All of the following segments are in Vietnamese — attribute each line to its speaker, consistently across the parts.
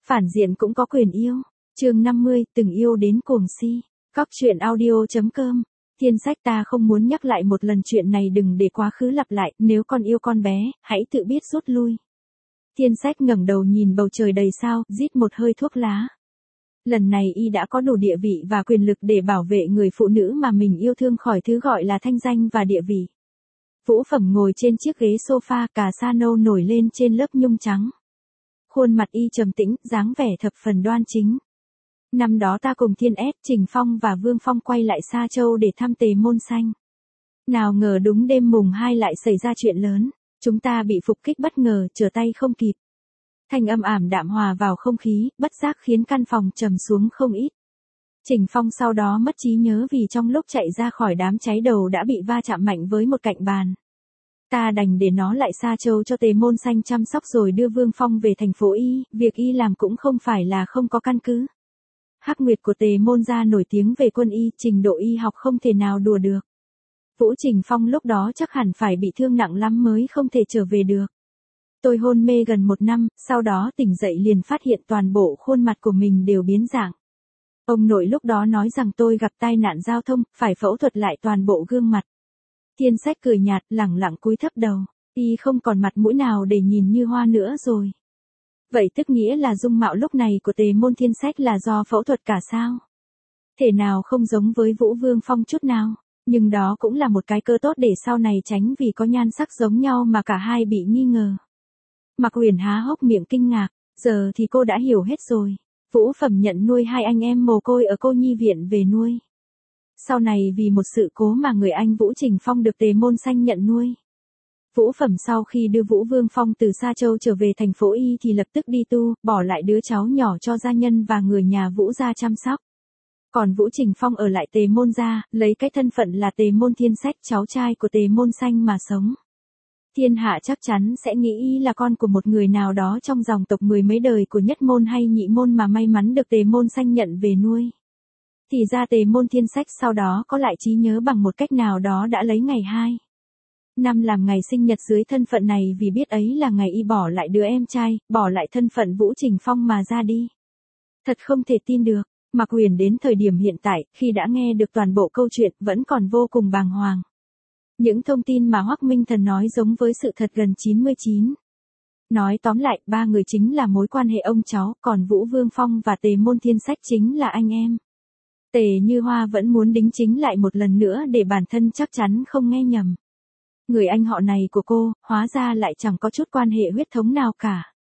Speaker 1: Phản diện cũng có quyền yêu. Chương 50, từng yêu đến cuồng si. Các truyện audio.com. Thiên Sách ta không muốn nhắc lại một lần chuyện này, đừng để quá khứ lặp lại, nếu con yêu con bé, hãy tự biết rút lui. Thiên Sách ngẩng đầu nhìn bầu trời đầy sao, rít một hơi thuốc lá. Lần này y đã có đủ địa vị và quyền lực để bảo vệ người phụ nữ mà mình yêu thương khỏi thứ gọi là thanh danh và địa vị. Vũ Phẩm ngồi trên chiếc ghế sofa, cà sa nâu nổi lên trên lớp nhung trắng. Khuôn mặt y trầm tĩnh, dáng vẻ thập phần đoan chính. Năm đó ta cùng Thiên S, Trình Phong và Vương Phong quay lại Sa Châu để thăm Tề Môn Xanh. Nào ngờ đúng đêm mùng 2 lại xảy ra chuyện lớn. Chúng ta bị phục kích bất ngờ, trở tay không kịp. Thanh âm ảm đạm hòa vào không khí, bất giác khiến căn phòng trầm xuống không ít. Trình Phong sau đó mất trí nhớ vì trong lúc chạy ra khỏi đám cháy đầu đã bị va chạm mạnh với một cạnh bàn. Ta đành để nó lại Sa Châu cho Tề Môn Xanh chăm sóc rồi đưa Vương Phong về thành phố Y, việc y làm cũng không phải là không có căn cứ. Hắc Nguyệt của Tề Môn gia nổi tiếng về quân y, trình độ y học không thể nào đùa được. Vũ Trình Phong lúc đó chắc hẳn phải bị thương nặng lắm mới không thể trở về được. Tôi hôn mê gần 1 năm, sau đó tỉnh dậy liền phát hiện toàn bộ khuôn mặt của mình đều biến dạng. Ông nội lúc đó nói rằng tôi gặp tai nạn giao thông, phải phẫu thuật lại toàn bộ gương mặt. Thiên Sách cười nhạt, lẳng lặng cúi thấp đầu. Y không còn mặt mũi nào để nhìn Như Hoa nữa rồi. Vậy tức nghĩa là dung mạo lúc này của Tề Môn Thiên Sách là do phẫu thuật cả sao? Thể nào không giống với Vũ Vương Phong chút nào, nhưng đó cũng là một cái cơ tốt để sau này tránh vì có nhan sắc giống nhau mà cả hai bị nghi ngờ. Mạc Huyền há hốc miệng kinh ngạc, giờ thì cô đã hiểu hết rồi. Vũ Phẩm nhận nuôi 2 anh em mồ côi ở cô nhi viện về nuôi. Sau này vì một sự cố mà người anh Vũ Trình Phong được Tề Môn Xanh nhận nuôi. Vũ Phẩm sau khi đưa Vũ Vương Phong từ Sa Châu trở về thành phố Y thì lập tức đi tu, bỏ lại đứa cháu nhỏ cho gia nhân và người nhà Vũ gia chăm sóc. Còn Vũ Trình Phong ở lại Tề Môn gia, lấy cái thân phận là Tề Môn Thiên Sách, cháu trai của Tề Môn Xanh mà sống. Thiên hạ chắc chắn sẽ nghĩ y là con của một người nào đó trong dòng tộc 10 mấy đời của Nhất Môn hay Nhị Môn mà may mắn được Tề Môn Xanh nhận về nuôi. Thì ra Tề Môn Thiên Sách sau đó có lại trí nhớ bằng một cách nào đó đã lấy ngày 2 năm làm ngày sinh nhật dưới thân phận này vì biết ấy là ngày y bỏ lại đứa em trai, bỏ lại thân phận Vũ Trình Phong mà ra đi. Thật không thể tin được, Mạc Huyền đến thời điểm hiện tại, khi đã nghe được toàn bộ câu chuyện, vẫn còn vô cùng bàng hoàng. Những thông tin mà Hoắc Minh Thần nói giống với sự thật gần 99. Nói tóm lại, 3 người chính là mối quan hệ ông cháu, còn Vũ Vương Phong và Tề Môn Thiên Sách chính là anh em. Tề Như Hoa vẫn muốn đính chính lại một lần nữa để bản thân chắc chắn không nghe nhầm. Người anh họ này của cô, hóa ra lại chẳng có chút quan hệ huyết thống nào cả.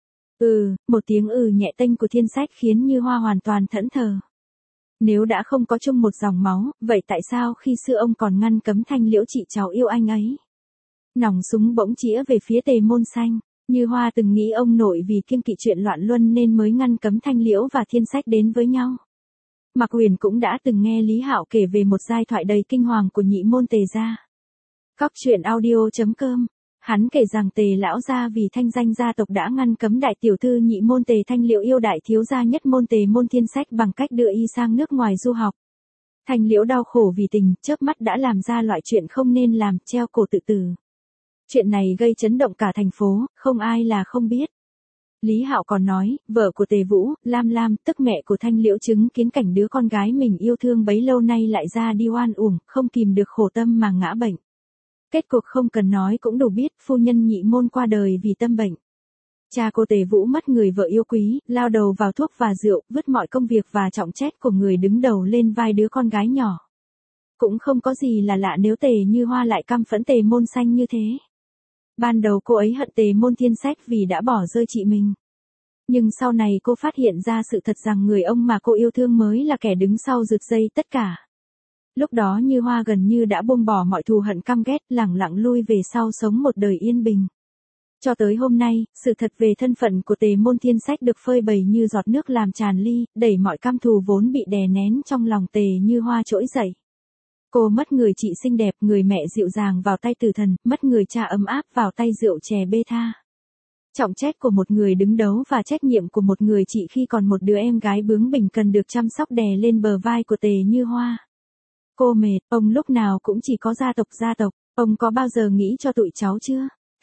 Speaker 1: Một tiếng nhẹ tênh của Thiên Sách khiến Như Hoa hoàn toàn thẫn thờ. Nếu đã không có chung một dòng máu, vậy tại sao khi xưa ông còn ngăn cấm Thanh Liễu chị cháu yêu anh ấy? Nòng súng bỗng chĩa về phía Tề Môn Xanh. Như Hoa từng nghĩ ông nội vì kiêng kỵ chuyện loạn luân nên mới ngăn cấm Thanh Liễu và Thiên Sách đến với nhau. Mạc Huyền cũng đã từng nghe Lý Hạo kể về một giai thoại đầy kinh hoàng của Nhị Môn Tề gia. Các truyện audio.com. Hắn kể rằng Tề lão gia vì thanh danh gia tộc đã ngăn cấm đại tiểu thư Nhị Môn Tề Thanh Liễu yêu đại thiếu gia Nhất Môn Tề Môn Thiên Sách bằng cách đưa y sang nước ngoài du học. Thanh Liễu đau khổ vì tình, chớp mắt đã làm ra loại chuyện không nên làm, treo cổ tự tử. Chuyện này gây chấn động cả thành phố, không ai là không biết. Lý Hạo còn nói, vợ của Tề Vũ, Lam Lam, tức mẹ của Thanh Liễu chứng kiến cảnh đứa con gái mình yêu thương bấy lâu nay lại ra đi oan uổng, không kìm được khổ tâm mà ngã bệnh. Kết cục không cần nói cũng đủ biết, phu nhân Nhị Môn qua đời vì tâm bệnh. Cha cô Tề Vũ mất người vợ yêu quý, lao đầu vào thuốc và rượu, vứt mọi công việc và trọng trách của người đứng đầu lên vai đứa con gái nhỏ. Cũng không có gì là lạ nếu Tề Như Hoa lại căm phẫn Tề Môn Xanh như thế. Ban đầu cô ấy hận Tề Môn Thiên Sách vì đã bỏ rơi chị mình. Nhưng sau này cô phát hiện ra sự thật rằng người ông mà cô yêu thương mới là kẻ đứng sau rượt dây tất cả. Lúc đó Như Hoa gần như đã buông bỏ mọi thù hận căm ghét, lẳng lặng lui về sau sống một đời yên bình. Cho tới hôm nay, sự thật về thân phận của Tề Môn Thiên Sách được phơi bày như giọt nước làm tràn ly, đẩy mọi căm thù vốn bị đè nén trong lòng Tề Như Hoa trỗi dậy. Cô mất người chị xinh đẹp, người mẹ dịu dàng vào tay tử thần, mất người cha ấm áp vào tay rượu chè bê tha. Trọng trách của một người đứng đấu và trách nhiệm của một người chị khi còn một đứa em gái bướng bỉnh cần được chăm sóc đè lên bờ vai của Tề Như Hoa. Cô mệt, ông lúc nào cũng chỉ có gia tộc. Ông có bao giờ nghĩ cho tụi cháu chưa?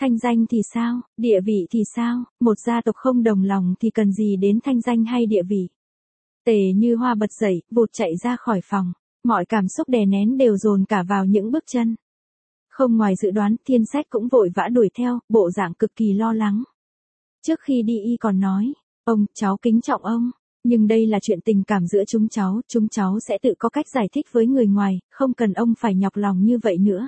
Speaker 1: Thanh danh thì sao, địa vị thì sao, một gia tộc không đồng lòng thì cần gì đến thanh danh hay địa vị. Tề Như Hoa bật dậy, vụt chạy ra khỏi phòng, mọi cảm xúc đè nén đều dồn cả vào những bước chân. Không ngoài dự đoán, Thiên Sách cũng vội vã đuổi theo, bộ dạng cực kỳ lo lắng. Trước khi đi y còn nói, ông, cháu kính trọng ông, nhưng đây là chuyện tình cảm giữa chúng cháu sẽ tự có cách giải thích với người ngoài, không cần ông phải nhọc lòng như vậy nữa.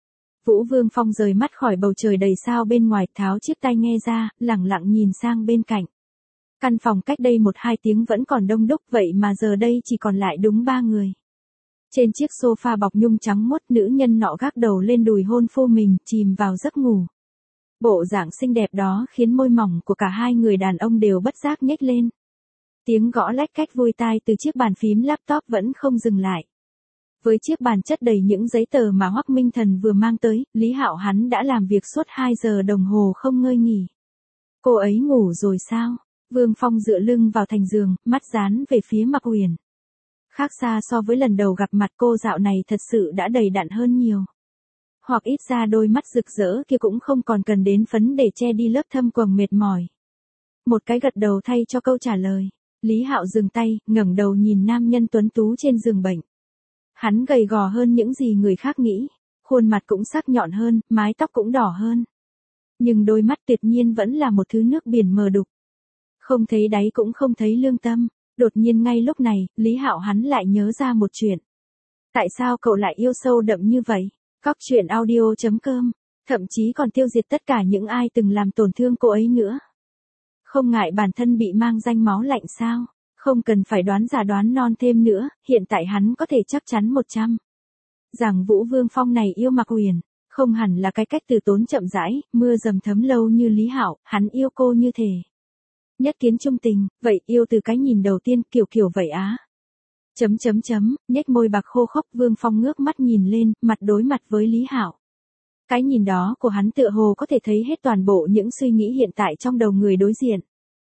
Speaker 1: Vũ Vương Phong rời mắt khỏi bầu trời đầy sao bên ngoài, tháo chiếc tai nghe ra, lẳng lặng nhìn sang bên cạnh. Căn phòng cách đây 1-2 tiếng vẫn còn đông đúc, vậy mà giờ đây chỉ còn lại đúng 3 người. Trên chiếc sofa bọc nhung trắng muốt, nữ nhân nọ gác đầu lên đùi hôn phu mình, chìm vào giấc ngủ. Bộ dạng xinh đẹp đó khiến môi mỏng của cả hai người đàn ông đều bất giác nhếch lên. Tiếng gõ lách cách vui tai từ chiếc bàn phím laptop vẫn không dừng lại. Với chiếc bàn chất đầy những giấy tờ mà Hoắc Minh Thần vừa mang tới, Lý Hạo hắn đã làm việc suốt 2 giờ đồng hồ không ngơi nghỉ. Cô ấy ngủ rồi sao? Vương Phong dựa lưng vào thành giường, mắt dán về phía Mạc Uyển. Khác xa so với lần đầu gặp mặt, cô dạo này thật sự đã đầy đặn hơn nhiều. Hoặc ít ra đôi mắt rực rỡ kia cũng không còn cần đến phấn để che đi lớp thâm quầng mệt mỏi. Một cái gật đầu thay cho câu trả lời. Lý Hạo dừng tay, ngẩng đầu nhìn nam nhân tuấn tú trên giường bệnh. Hắn gầy gò hơn những gì người khác nghĩ, khuôn mặt cũng sắc nhọn hơn, mái tóc cũng đỏ hơn. Nhưng đôi mắt tuyệt nhiên vẫn là một thứ nước biển mờ đục. Không thấy đáy cũng không thấy lương tâm. Đột nhiên ngay lúc này, Lý Hạo hắn lại nhớ ra một chuyện. Tại sao cậu lại yêu sâu đậm như vậy? Cóc truyện audio.com, thậm chí còn tiêu diệt tất cả những ai từng làm tổn thương cô ấy nữa. Không ngại bản thân bị mang danh máu lạnh sao? Không cần phải đoán giả đoán non thêm nữa, hiện tại hắn có thể chắc chắn 100. Rằng Vũ Vương Phong này yêu Mạc Uyển, không hẳn là cái cách từ tốn chậm rãi, mưa dầm thấm lâu như Lý Hạo, hắn yêu cô như thể nhất kiến chung tình, vậy yêu từ cái nhìn đầu tiên, kiểu vậy á. Nhếch môi bạc khô khốc, Vương Phong ngước mắt nhìn lên, mặt đối mặt với Lý Hạo. Cái nhìn đó của hắn tựa hồ có thể thấy hết toàn bộ những suy nghĩ hiện tại trong đầu người đối diện.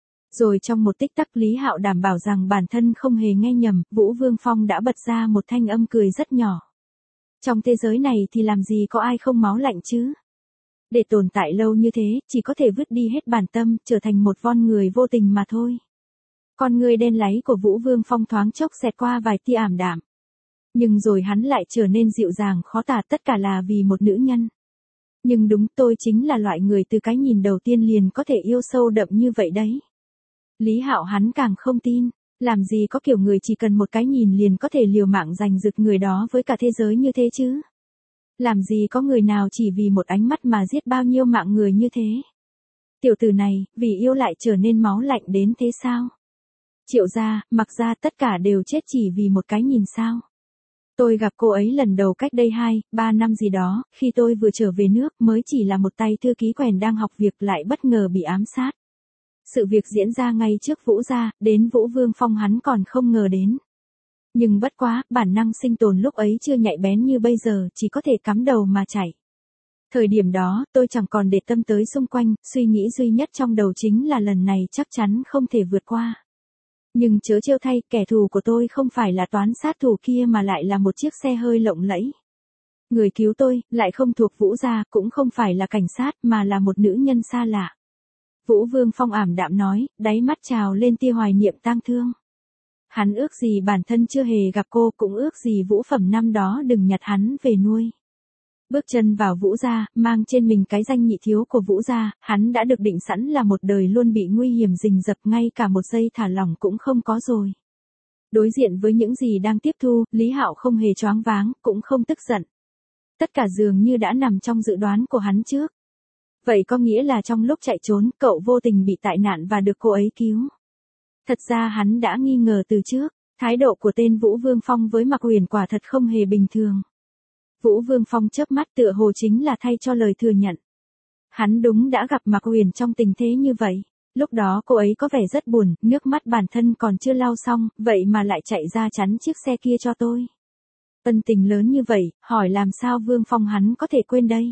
Speaker 1: Rồi trong một tích tắc, Lý Hạo đảm bảo rằng bản thân không hề nghe nhầm, Vũ Vương Phong đã bật ra một thanh âm cười rất nhỏ. Trong thế giới này thì làm gì có ai không máu lạnh chứ? Để tồn tại lâu như thế, chỉ có thể vứt đi hết bản tâm, trở thành một con người vô tình mà thôi. Con người đen láy của Vũ Vương Phong thoáng chốc xẹt qua vài tia ảm đạm. Nhưng rồi hắn lại trở nên dịu dàng khó tả, tất cả là vì một nữ nhân. Nhưng đúng, tôi chính là loại người từ cái nhìn đầu tiên liền có thể yêu sâu đậm như vậy đấy. Lý Hạo hắn càng không tin, làm gì có kiểu người chỉ cần một cái nhìn liền có thể liều mạng giành giật người đó với cả thế giới như thế chứ. Làm gì có người nào chỉ vì một ánh mắt mà giết bao nhiêu mạng người như thế. Tiểu tử này, vì yêu lại trở nên máu lạnh đến thế sao? Triệu gia, Mặc gia tất cả đều chết chỉ vì một cái nhìn sao? Tôi gặp cô ấy lần đầu cách đây 2-3 năm gì đó, khi tôi vừa trở về nước mới chỉ là một tay thư ký quèn đang học việc lại bất ngờ bị ám sát. Sự việc diễn ra ngay trước Vũ gia, đến Vũ Vương Phong hắn còn không ngờ đến. Nhưng bất quá, bản năng sinh tồn lúc ấy chưa nhạy bén như bây giờ, chỉ có thể cắm đầu mà chạy. Thời điểm đó, tôi chẳng còn để tâm tới xung quanh, suy nghĩ duy nhất trong đầu chính là lần này chắc chắn không thể vượt qua. Nhưng chớ trêu thay, kẻ thù của tôi không phải là toán sát thủ kia mà lại là một chiếc xe hơi lộng lẫy. Người cứu tôi, lại không thuộc Vũ gia, cũng không phải là cảnh sát mà là một nữ nhân xa lạ. Vũ Vương Phong ảm đạm nói, đáy mắt trào lên tia hoài niệm tang thương. Hắn ước gì bản thân chưa hề gặp cô, cũng ước gì Vũ Phẩm năm đó đừng nhặt hắn về nuôi. Bước chân vào Vũ gia, mang trên mình cái danh nhị thiếu của Vũ gia, hắn đã được định sẵn là một đời luôn bị nguy hiểm rình rập, ngay cả một giây thả lỏng cũng không có rồi. Đối diện với những gì đang tiếp thu, Lý Hạo không hề choáng váng, cũng không tức giận. Tất cả dường như đã nằm trong dự đoán của hắn trước. Vậy có nghĩa là trong lúc chạy trốn, cậu vô tình bị tai nạn và được cô ấy cứu. Thật ra hắn đã nghi ngờ từ trước, thái độ của tên Vũ Vương Phong với Mạc Uyển quả thật không hề bình thường. Vũ Vương Phong chớp mắt tựa hồ chính là thay cho lời thừa nhận. Hắn đúng đã gặp Mạc Uyển trong tình thế như vậy. Lúc đó cô ấy có vẻ rất buồn, nước mắt bản thân còn chưa lau xong, vậy mà lại chạy ra chắn chiếc xe kia cho tôi. Ân tình lớn như vậy, hỏi làm sao Vương Phong hắn có thể quên đây.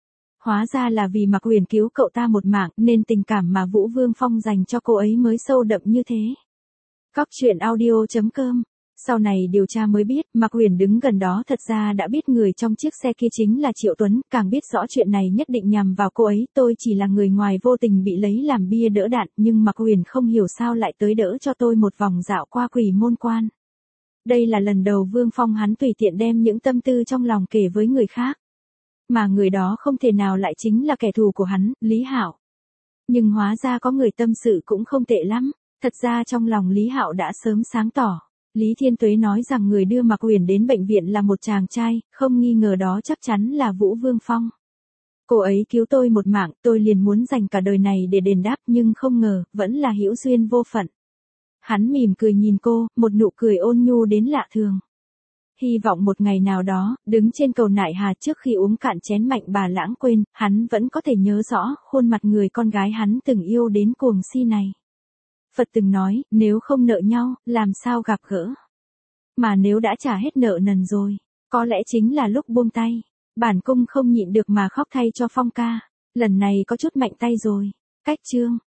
Speaker 1: Hóa ra là vì Mạc Uyển cứu cậu ta một mạng, nên tình cảm mà Vũ Vương Phong dành cho cô ấy mới sâu đậm như thế. Cóc truyện audio.com Sau này điều tra mới biết, Mạc Huyền đứng gần đó thật ra đã biết người trong chiếc xe kia chính là Triệu Tuấn, càng biết rõ chuyện này nhất định nhằm vào cô ấy. Tôi chỉ là người ngoài vô tình bị lấy làm bia đỡ đạn, nhưng Mạc Huyền không hiểu sao lại tới đỡ cho tôi một vòng dạo qua Quỷ Môn Quan. Đây là lần đầu Vương Phong hắn tùy tiện đem những tâm tư trong lòng kể với người khác. Mà người đó không thể nào lại chính là kẻ thù của hắn, Lý Hạo. Nhưng hóa ra có người tâm sự cũng không tệ lắm. Thật ra trong lòng Lý Hạo đã sớm sáng tỏ. Lý Thiên Tuế nói rằng người đưa Mạc Huyền đến bệnh viện là một chàng trai, không nghi ngờ đó chắc chắn là Vũ Vương Phong. Cô ấy cứu tôi một mạng, tôi liền muốn dành cả đời này để đền đáp, nhưng không ngờ, vẫn là hữu duyên vô phận. Hắn mỉm cười nhìn cô, một nụ cười ôn nhu đến lạ thường. Hy vọng một ngày nào đó, đứng trên cầu Nại Hà trước khi uống cạn chén Mạnh Bà lãng quên, hắn vẫn có thể nhớ rõ khuôn mặt người con gái hắn từng yêu đến cuồng si này. Phật từng nói, nếu không nợ nhau, làm sao gặp gỡ. Mà nếu đã trả hết nợ nần rồi, có lẽ chính là lúc buông tay. Bản cung không nhịn được mà khóc thay cho Phong ca. Lần này có chút mạnh tay rồi. Cách chương.